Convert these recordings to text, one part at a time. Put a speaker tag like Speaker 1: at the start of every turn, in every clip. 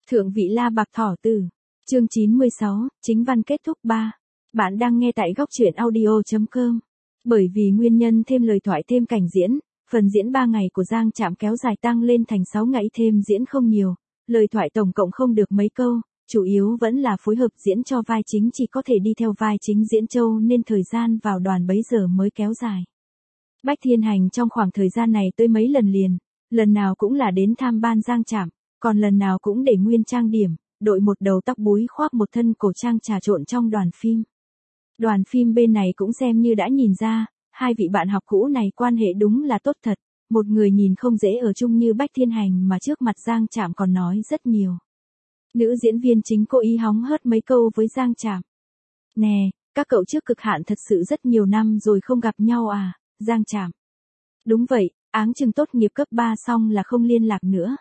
Speaker 1: Thượng vị La Bạc Thỏ Tử. Chương 96, chính văn kết thúc 3. Bạn đang nghe tại góc truyện audio.com. Bởi vì nguyên nhân thêm lời thoại thêm cảnh diễn, phần diễn 3 ngày của Giang Trạm kéo dài tăng lên thành 6 ngày thêm diễn không nhiều, lời thoại tổng cộng không được mấy câu, chủ yếu vẫn là phối hợp diễn cho vai chính chỉ có thể đi theo vai chính diễn châu nên thời gian vào đoàn bấy giờ mới kéo dài. Bách Thiên Hành trong khoảng thời gian này tới mấy lần liền, lần nào cũng là đến tham ban Giang Trạm, còn lần nào cũng để nguyên trang điểm, đội một đầu tóc búi khoác một thân cổ trang trà trộn trong đoàn phim. Đoàn phim bên này cũng xem như đã nhìn ra, hai vị bạn học cũ này quan hệ đúng là tốt thật, một người nhìn không dễ ở chung như Bách Thiên Hành mà trước mặt Giang Trạm còn nói rất nhiều. Nữ diễn viên chính cố ý hóng hớt mấy câu với Giang Trạm. Nè, các cậu trước cực hạn thật sự rất nhiều năm rồi không gặp nhau à, Giang Trạm. Đúng vậy, áng chừng tốt nghiệp cấp 3 xong là không liên lạc nữa.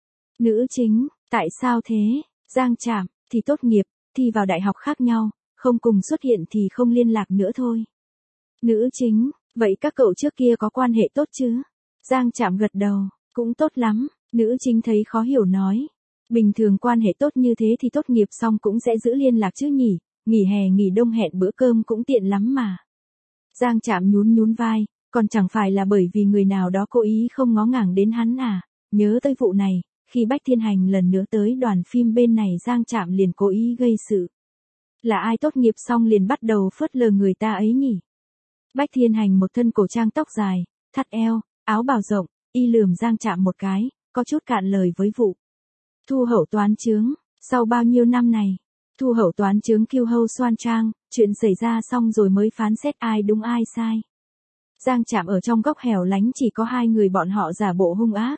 Speaker 1: Nữ chính, tại sao thế? Giang Trạm, thì tốt nghiệp, thi vào đại học khác nhau, không cùng xuất hiện thì không liên lạc nữa thôi. Nữ chính, vậy các cậu trước kia có quan hệ tốt chứ? Giang Trạm gật đầu, cũng tốt lắm. Nữ chính thấy khó hiểu nói. Bình thường quan hệ tốt như thế thì tốt nghiệp xong cũng sẽ giữ liên lạc chứ nhỉ, nghỉ hè nghỉ đông hẹn bữa cơm cũng tiện lắm mà. Giang Trạm nhún nhún vai, còn chẳng phải là bởi vì người nào đó cố ý không ngó ngàng đến hắn à, nhớ tới vụ này, khi Bách Thiên Hành lần nữa tới đoàn phim bên này Giang Trạm liền cố ý gây sự. Là ai tốt nghiệp xong liền bắt đầu phớt lờ người ta ấy nhỉ? Bách Thiên Hành một thân cổ trang tóc dài, thắt eo, áo bào rộng, y lườm Giang Trạm một cái, có chút cạn lời với vụ. Thu hậu toán chướng, sau bao nhiêu năm này, thu hậu toán chướng kiêu hâu xoan trang, chuyện xảy ra xong rồi mới phán xét ai đúng ai sai. Giang Trạm ở trong góc hẻo lánh chỉ có hai người bọn họ giả bộ hung ác.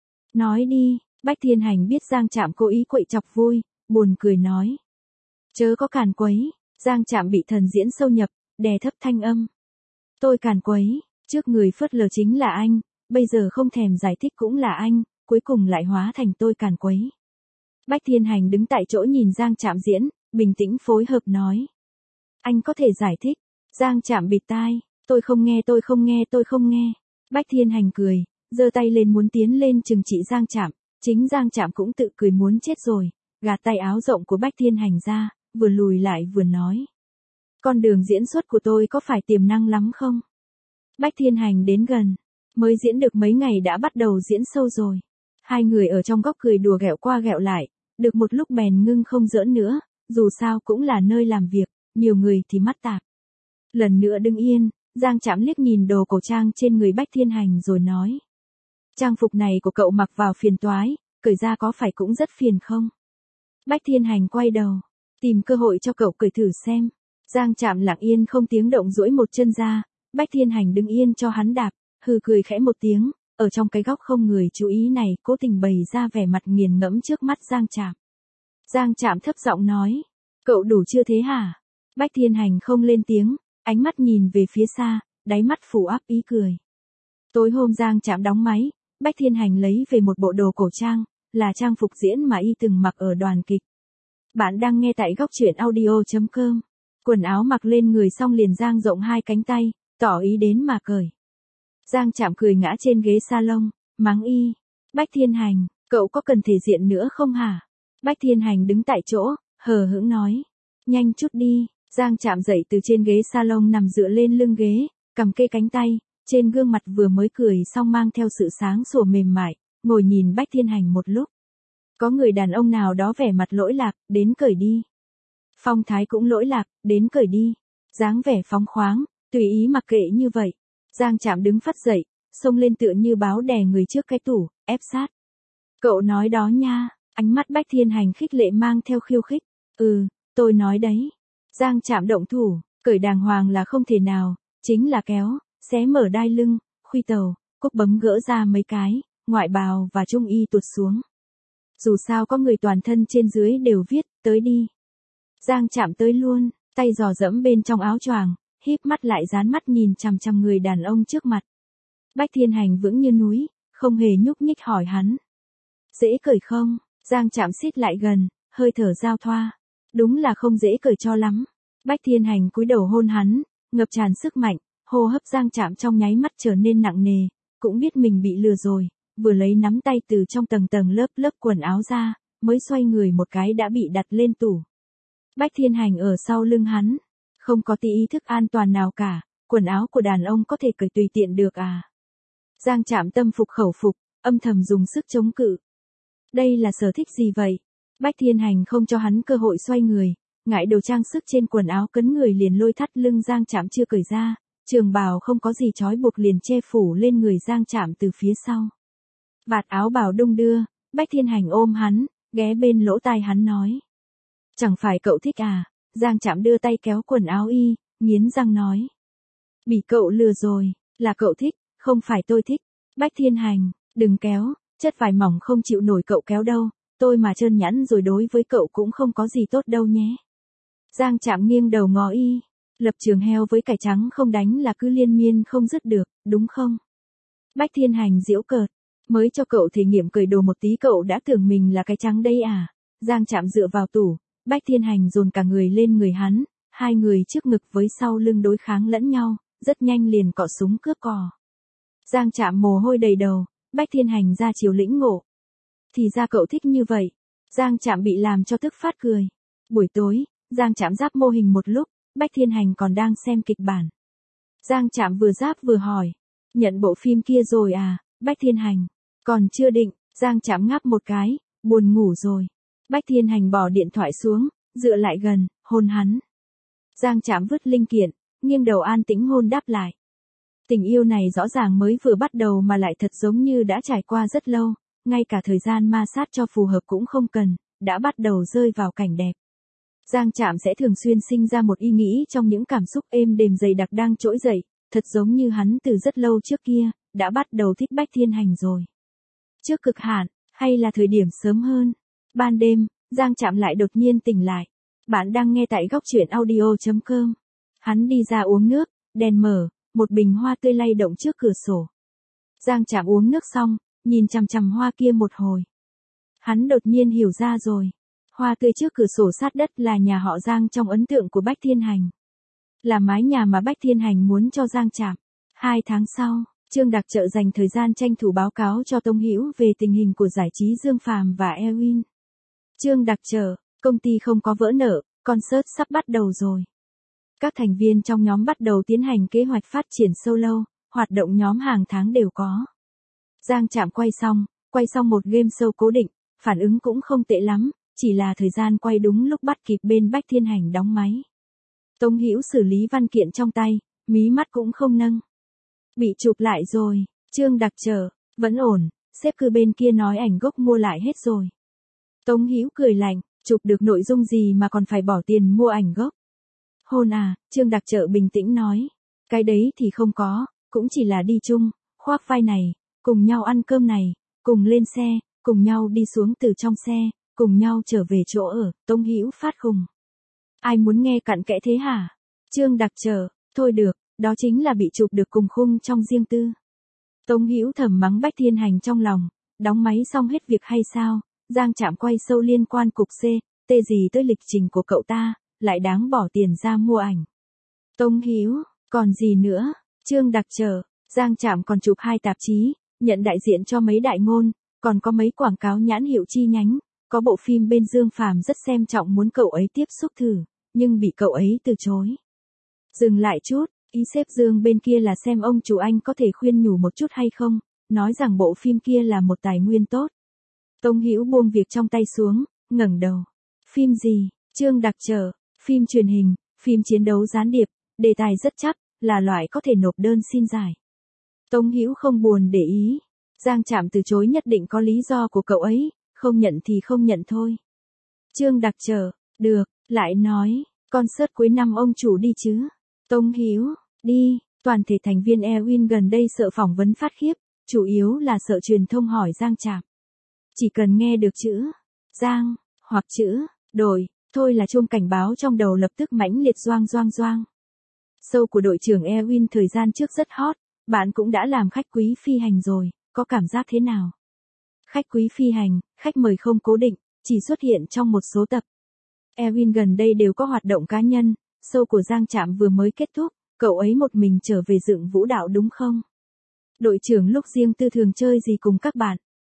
Speaker 1: Nói đi, Bách Thiên Hành biết Giang Trạm cố ý quậy chọc vui, buồn cười nói. Chớ có càn quấy, Giang Trạm bị thần diễn sâu nhập, đè thấp thanh âm. Tôi càn quấy, trước người phớt lờ chính là anh, bây giờ không thèm giải thích cũng là anh, cuối cùng lại hóa thành tôi càn quấy. Bách Thiên Hành đứng tại chỗ nhìn Giang Trạm diễn, bình tĩnh phối hợp nói. Anh có thể giải thích, Giang Trạm bịt tai, tôi không nghe tôi không nghe tôi không nghe. Bách Thiên Hành cười, giơ tay lên muốn tiến lên trừng trị Giang Trạm, chính Giang Trạm cũng tự cười muốn chết rồi, gạt tay áo rộng của Bách Thiên Hành ra, vừa lùi lại vừa nói. Con đường diễn xuất của tôi có phải tiềm năng lắm không? Bách Thiên Hành đến gần, mới diễn được mấy ngày đã bắt đầu diễn sâu rồi. Hai người ở trong góc cười đùa ghẹo qua ghẹo lại, được một lúc bèn ngưng không giỡn nữa, dù sao cũng là nơi làm việc, nhiều người thì mắt tạp. Lần nữa đứng yên, Giang Trạm liếc nhìn đồ cổ trang trên người Bách Thiên Hành rồi nói. Trang phục này của cậu mặc vào phiền toái, cởi ra có phải cũng rất phiền không? Bách Thiên Hành quay đầu, tìm cơ hội cho cậu cởi thử xem. Giang Trạm lặng yên không tiếng động duỗi một chân ra, Bách Thiên Hành đứng yên cho hắn đạp, hừ cười khẽ một tiếng, ở trong cái góc không người chú ý này cố tình bày ra vẻ mặt nghiền ngẫm trước mắt Giang Trạm. Giang Trạm thấp giọng nói, cậu đủ chưa thế hả? Bách Thiên Hành không lên tiếng, ánh mắt nhìn về phía xa, đáy mắt phủ áp ý cười. Tối hôm Giang Trạm đóng máy, Bách Thiên Hành lấy về một bộ đồ cổ trang, là trang phục diễn mà y từng mặc ở đoàn kịch. Bạn đang nghe tại góc truyện audio.com. Quần áo mặc lên người xong liền dang rộng hai cánh tay, tỏ ý đến mà cởi. Giang Trạm cười ngã trên ghế salon, mắng y. Bách Thiên Hành, cậu có cần thể diện nữa không hả? Bách Thiên Hành đứng tại chỗ, hờ hững nói. Nhanh chút đi. Giang Trạm dậy từ trên ghế salon nằm dựa lên lưng ghế, cầm kê cánh tay, trên gương mặt vừa mới cười xong mang theo sự sáng sủa mềm mại, ngồi nhìn Bách Thiên Hành một lúc. Có người đàn ông nào đó vẻ mặt lỗi lạc, đến cởi đi. Phong thái cũng lỗi lạc, đến cởi đi. Dáng vẻ phóng khoáng, tùy ý mặc kệ như vậy. Giang Trạm đứng phắt dậy, xông lên tựa như báo đè người trước cái tủ, ép sát. Cậu nói đó nha, ánh mắt Bách Thiên Hành khích lệ mang theo khiêu khích. Tôi nói đấy. Giang Trạm động thủ, cởi đàng hoàng là không thể nào, chính là kéo, xé mở đai lưng, khuy tàu, cúc bấm gỡ ra mấy cái, ngoại bào và trung y tuột xuống. Dù sao có người toàn thân trên dưới đều viết, tới đi. Giang Trạm tới luôn, tay giò dẫm bên trong áo choàng, híp mắt lại dán mắt nhìn chằm chằm người đàn ông trước mặt. Bách Thiên Hành vững như núi, không hề nhúc nhích hỏi hắn. Dễ cởi không? Giang Trạm xít lại gần, hơi thở giao thoa. Đúng là không dễ cởi cho lắm. Bách Thiên Hành cúi đầu hôn hắn, ngập tràn sức mạnh, hô hấp Giang Trạm trong nháy mắt trở nên nặng nề, cũng biết mình bị lừa rồi, vừa lấy nắm tay từ trong tầng lớp quần áo ra, mới xoay người một cái đã bị đặt lên tủ. Bách Thiên Hành ở sau lưng hắn, không có tí ý thức an toàn nào cả, quần áo của đàn ông có thể cởi tùy tiện được à. Giang Trạm tâm phục khẩu phục, âm thầm dùng sức chống cự. Đây là sở thích gì vậy? Bách Thiên Hành không cho hắn cơ hội xoay người, ngại đồ trang sức trên quần áo cấn người liền lôi thắt lưng Giang Trạm chưa cởi ra, trường bào không có gì trói buộc liền che phủ lên người Giang Trạm từ phía sau. Vạt áo bào đung đưa, Bách Thiên Hành ôm hắn, ghé bên lỗ tai hắn nói. Chẳng phải cậu thích à? Giang Trạm đưa tay kéo quần áo y, nghiến răng nói. Bị cậu lừa rồi, là cậu thích, không phải tôi thích. Bách Thiên Hành, đừng kéo, chất vải mỏng không chịu nổi cậu kéo đâu, tôi mà trơn nhẵn rồi đối với cậu cũng không có gì tốt đâu nhé. Giang Trạm nghiêng đầu ngó y, lập trường heo với cải trắng không đánh là cứ liên miên không dứt được, đúng không? Bách Thiên Hành giễu cợt, mới cho cậu thể nghiệm cởi đồ một tí cậu đã tưởng mình là cái trắng đây à? Giang Trạm dựa vào tủ, Bách Thiên Hành dồn cả người lên người hắn, hai người trước ngực với sau lưng đối kháng lẫn nhau, rất nhanh liền cọ súng cướp cò. Giang Trạm mồ hôi đầy đầu, Bách Thiên Hành ra chiều lĩnh ngộ. Thì ra cậu thích như vậy. Giang Trạm bị làm cho tức phát cười. Buổi tối, Giang Trạm giáp mô hình một lúc, Bách Thiên Hành còn đang xem kịch bản. Giang Trạm vừa giáp vừa hỏi. Nhận bộ phim kia rồi à, Bách Thiên Hành? Còn chưa định, Giang Trạm ngáp một cái, buồn ngủ rồi. Bách Thiên Hành bỏ điện thoại xuống, dựa lại gần, hôn hắn. Giang Trạm vứt linh kiện, nghiêng đầu an tĩnh hôn đáp lại. Tình yêu này rõ ràng mới vừa bắt đầu mà lại thật giống như đã trải qua rất lâu, ngay cả thời gian ma sát cho phù hợp cũng không cần, đã bắt đầu rơi vào cảnh đẹp. Giang Trạm sẽ thường xuyên sinh ra một ý nghĩ trong những cảm xúc êm đềm dày đặc đang trỗi dậy, thật giống như hắn từ rất lâu trước kia, đã bắt đầu thích Bách Thiên Hành rồi. Trước cực hạn, hay là thời điểm sớm hơn? Ban đêm, Giang Trạm lại đột nhiên tỉnh lại. Bạn đang nghe tại góc truyện audio.com. Hắn đi ra uống nước, đèn mở, một bình hoa tươi lay động trước cửa sổ. Giang Trạm uống nước xong, nhìn chằm chằm hoa kia một hồi. Hắn đột nhiên hiểu ra rồi. Hoa tươi trước cửa sổ sát đất là nhà họ Giang trong ấn tượng của Bách Thiên Hành. Là mái nhà mà Bách Thiên Hành muốn cho Giang Trạm. 2 tháng sau, Trương Đặc Trợ dành thời gian tranh thủ báo cáo cho Tông Hữu về tình hình của giải trí Dương Phàm và Ewin. Trương Đặc Trợ, công ty không có vỡ nợ, concert sắp bắt đầu rồi. Các thành viên trong nhóm bắt đầu tiến hành kế hoạch phát triển solo, hoạt động nhóm hàng tháng đều có. Giang Trạm quay xong một game show cố định, phản ứng cũng không tệ lắm, chỉ là thời gian quay đúng lúc bắt kịp bên Bách Thiên Hành đóng máy. Tông Hữu xử lý văn kiện trong tay, mí mắt cũng không nâng. Bị chụp lại rồi, Trương Đặc Trợ, vẫn ổn, sếp cứ bên kia nói ảnh gốc mua lại hết rồi. Tông Hữu cười lạnh, chụp được nội dung gì mà còn phải bỏ tiền mua ảnh gốc. Hôn à, Trương Đặc Trợ bình tĩnh nói. Cái đấy thì không có, cũng chỉ là đi chung, khoác vai này, cùng nhau ăn cơm này, cùng lên xe, cùng nhau đi xuống từ trong xe, cùng nhau trở về chỗ ở, Tông Hữu phát khùng. Ai muốn nghe cặn kẽ thế hả? Trương Đặc Trợ, thôi được, đó chính là bị chụp được cùng khung trong riêng tư. Tông Hữu thầm mắng Bách Thiên Hành trong lòng, đóng máy xong hết việc hay sao? Giang Trạm quay show liên quan cục C, T gì tới lịch trình của cậu ta, lại đáng bỏ tiền ra mua ảnh. Tông Hữu, còn gì nữa? Trương Đặc Trợ, Giang Trạm còn chụp 2 tạp chí, nhận đại diện cho mấy đại ngôn, còn có mấy quảng cáo nhãn hiệu chi nhánh, có bộ phim bên Dương Phàm rất xem trọng muốn cậu ấy tiếp xúc thử, nhưng bị cậu ấy từ chối. Dừng lại chút, ý sếp Dương bên kia là xem ông chủ anh có thể khuyên nhủ một chút hay không, nói rằng bộ phim kia là một tài nguyên tốt. Tông Hữu buông việc trong tay xuống, ngẩng đầu. Phim gì? Trương Đặc Trợ, phim truyền hình, phim chiến đấu gián điệp, đề tài rất chắc, là loại có thể nộp đơn xin giải. Tông Hữu không buồn để ý. Giang Trạm từ chối nhất định có lý do của cậu ấy, không nhận thì không nhận thôi. Trương Đặc Trợ, được, lại nói, concert cuối năm ông chủ đi chứ? Tông Hữu, đi, toàn thể thành viên Ewin gần đây sợ phỏng vấn phát khiếp, chủ yếu là sợ truyền thông hỏi Giang Trạm. Chỉ cần nghe được chữ Giang, hoặc chữ đội, thôi là chuông cảnh báo trong đầu lập tức mãnh liệt doang doang doang. Show của đội trưởng Ewin thời gian trước rất hot, bạn cũng đã làm khách quý phi hành rồi, có cảm giác thế nào? Khách quý phi hành, khách mời không cố định, chỉ xuất hiện trong một số tập. Ewin gần đây đều có hoạt động cá nhân, show của Giang Trạm vừa mới kết thúc, cậu ấy một mình trở về dựng vũ đạo đúng không? Đội trưởng lúc riêng tư thường chơi gì cùng các bạn?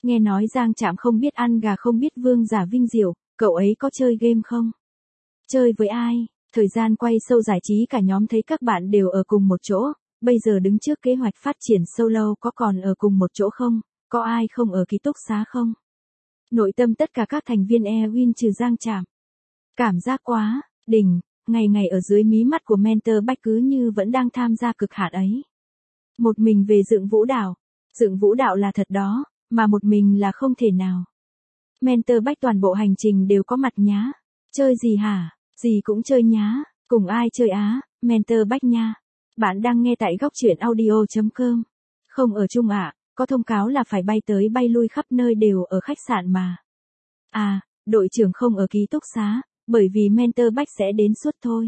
Speaker 1: Nghe nói Giang Trạm không biết ăn gà không biết vương giả vinh diệu, cậu ấy có chơi game không? Chơi với ai? Thời gian quay sâu giải trí cả nhóm thấy các bạn đều ở cùng một chỗ, bây giờ đứng trước kế hoạch phát triển solo có còn ở cùng một chỗ không? Có ai không ở ký túc xá không? Nội tâm tất cả các thành viên Ewin trừ Giang Trạm. Cảm giác quá, đỉnh, ngày ngày ở dưới mí mắt của mentor Bách cứ như vẫn đang tham gia cực hạn ấy. Một mình về dựng vũ đạo. Dựng vũ đạo là thật đó, mà một mình là không thể nào. Mentor Bách toàn bộ hành trình đều có mặt nhá. Chơi gì hả? Gì cũng chơi nhá. Cùng ai chơi á? Mentor Bách nha. Bạn đang nghe tại góc truyện audio.com. Không ở chung ạ, có thông cáo là phải bay tới bay lui khắp nơi đều ở khách sạn mà. À, đội trưởng không ở ký túc xá, bởi vì mentor Bách sẽ đến suốt thôi.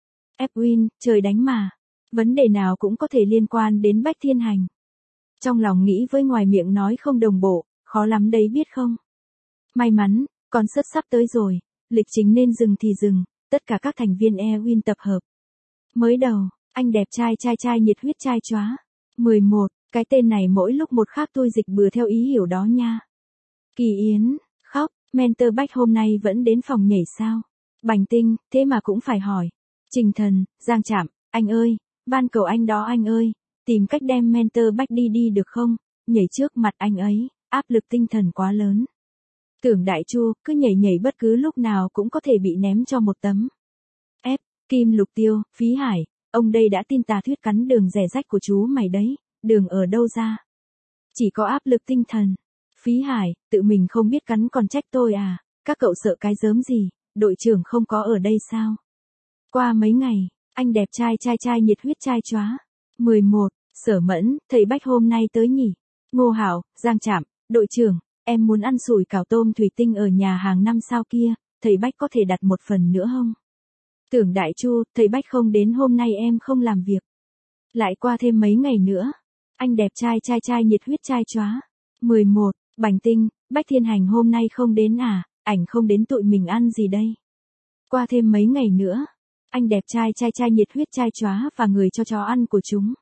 Speaker 1: Ewin, trời đánh mà. Vấn đề nào cũng có thể liên quan đến Bách Thiên Hành. Trong lòng nghĩ với ngoài miệng nói không đồng bộ, khó lắm đấy biết không? May mắn, concert sắp tới rồi, lịch trình nên dừng thì dừng, tất cả các thành viên Ewin tập hợp. Mới đầu, anh đẹp trai nhiệt huyết trai chóa. 11, cái tên này mỗi lúc một khác tôi dịch bừa theo ý hiểu đó nha. Kỳ Yến, khóc, mentor Bách hôm nay vẫn đến phòng nhảy sao? Bành Tinh, thế mà cũng phải hỏi. Trình Thần, Giang Trạm, anh ơi, van cầu anh đó anh ơi, tìm cách đem mentor Bách đi được không? Nhảy trước mặt anh ấy, áp lực tinh thần quá lớn. Tưởng Đại Chu, cứ nhảy bất cứ lúc nào cũng có thể bị ném cho một tấm. F, Kim Lục Tiêu, Phí Hải, ông đây đã tin tà thuyết cắn đường rẻ rách của chú mày đấy, đường ở đâu ra? Chỉ có áp lực tinh thần. Phí Hải, tự mình không biết cắn còn trách tôi à, các cậu sợ cái gớm gì, đội trưởng không có ở đây sao? Qua mấy ngày, anh đẹp trai nhiệt huyết trai chóa. 11, Sở Mẫn, thầy Bách hôm nay tới nhỉ? Ngô Hảo, Giang Trạm, đội trưởng, em muốn ăn sủi cảo tôm thủy tinh ở nhà hàng 5 sao kia, thầy Bách có thể đặt một phần nữa không? Tưởng Đại Chu, thầy Bách không đến hôm nay em không làm việc. Lại qua thêm mấy ngày nữa. Anh đẹp trai nhiệt huyết trai chóa. 11, Bành Tinh, Bách Thiên Hành hôm nay không đến à, ảnh không đến tụi mình ăn gì đây? Qua thêm mấy ngày nữa. Anh đẹp trai nhiệt huyết trai chóa và người cho chó ăn của chúng.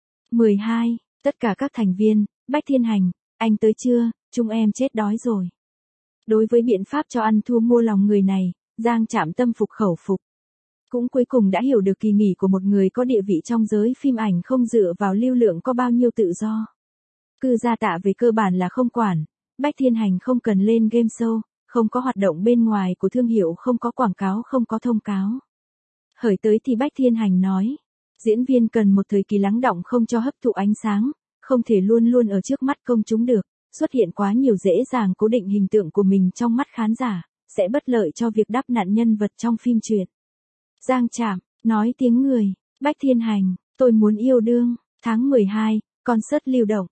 Speaker 1: 12, tất cả các thành viên, Bách Thiên Hành, anh tới chưa, chúng em chết đói rồi. Đối với biện pháp cho ăn thua mua lòng người này, Giang Trạm tâm phục khẩu phục. Cũng cuối cùng đã hiểu được kỳ nghỉ của một người có địa vị trong giới phim ảnh không dựa vào lưu lượng có bao nhiêu tự do. Cư gia Tạ về cơ bản là không quản, Bách Thiên Hành không cần lên game show, không có hoạt động bên ngoài của thương hiệu, không có quảng cáo, không có thông cáo. Hởi tới thì Bách Thiên Hành nói, diễn viên cần một thời kỳ lắng đọng không cho hấp thụ ánh sáng, không thể luôn luôn ở trước mắt công chúng được, xuất hiện quá nhiều dễ dàng cố định hình tượng của mình trong mắt khán giả, sẽ bất lợi cho việc đắp nặn nhân vật trong phim truyện. Giang Trạm, nói tiếng người, Bách Thiên Hành, tôi muốn yêu đương, tháng 12, concert lưu động,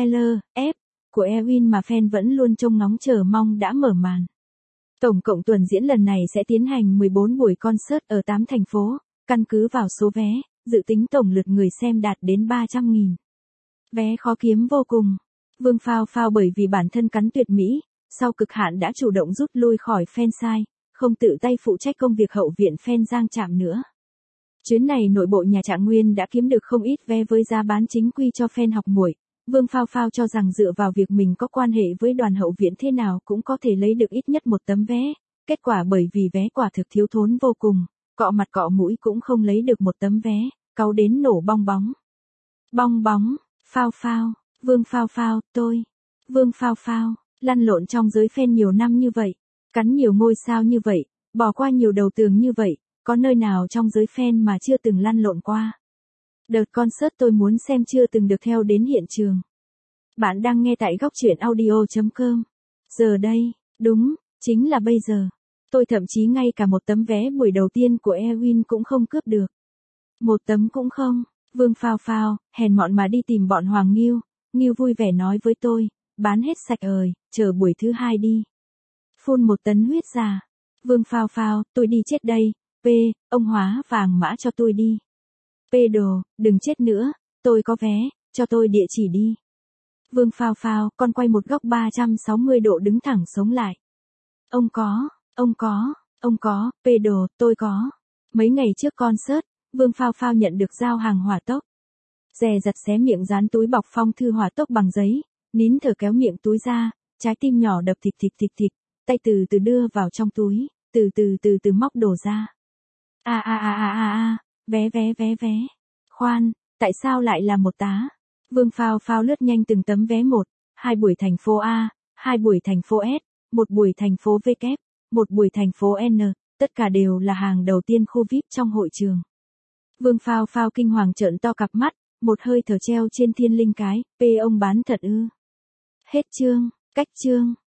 Speaker 1: L.F. của Ewin mà fan vẫn luôn trông ngóng chờ mong đã mở màn. Tổng cộng tuần diễn lần này sẽ tiến hành 14 buổi concert ở 8 thành phố, căn cứ vào số vé, dự tính tổng lượt người xem đạt đến 300.000. Vé khó kiếm vô cùng. Vương Phao Phao bởi vì bản thân cắn tuyệt mỹ, sau cực hạn đã chủ động rút lui khỏi fansite, không tự tay phụ trách công việc hậu viện fan Giang Trạm nữa. Chuyến này nội bộ nhà Trạng Nguyên đã kiếm được không ít vé với giá bán chính quy cho fan học muội. Vương Phao Phao cho rằng dựa vào việc mình có quan hệ với đoàn hậu viện thế nào cũng có thể lấy được ít nhất một tấm vé. Kết quả bởi vì vé quả thực thiếu thốn vô cùng, cọ mặt cọ mũi cũng không lấy được một tấm vé, cáu đến nổ bong bóng. Bong bóng, Phao Phao, Vương Phao Phao, tôi. Vương Phao Phao, lăn lộn trong giới fan nhiều năm như vậy, cắn nhiều ngôi sao như vậy, bỏ qua nhiều đầu tường như vậy, có nơi nào trong giới fan mà chưa từng lăn lộn qua. Đợt concert tôi muốn xem chưa từng được theo đến hiện trường. Bạn đang nghe tại góc truyện audio.com. Giờ đây, đúng, chính là bây giờ. Tôi thậm chí ngay cả một tấm vé buổi đầu tiên của Ewin cũng không cướp được. Một tấm cũng không. Vương Phao Phao, hèn mọn mà đi tìm bọn Hoàng Nghiêu. Nghiêu vui vẻ nói với tôi, bán hết sạch rồi, chờ buổi thứ 2 đi. Phun 1 tấn huyết ra. Vương Phao Phao, tôi đi chết đây. P, ông Hóa vàng mã cho tôi đi. P đồ, đừng chết nữa, tôi có vé, cho tôi địa chỉ đi. Vương Phao Phao, con quay một góc 360 độ đứng thẳng sống lại. Ông có, P đồ, tôi có. Mấy ngày trước concert, Vương Phao Phao nhận được giao hàng hỏa tốc. Dè dặt xé miệng dán túi bọc phong thư hỏa tốc bằng giấy, nín thở kéo miệng túi ra, Trái tim nhỏ đập thịt thịt thịt thịt, tay từ từ đưa vào trong túi, từ từ móc đồ ra. Vé vé vé vé. Khoan, tại sao lại là một tá? Vương Phao Phao lướt nhanh từng tấm vé một, 2 buổi thành phố A, 2 buổi thành phố S, 1 buổi thành phố W, 1 buổi thành phố N, tất cả đều là hàng đầu tiên khu VIP trong hội trường. Vương Phao Phao kinh hoàng trợn to cặp mắt, một hơi thở treo trên thiên linh cái, ông bán thật ư? Hết chương, cách chương.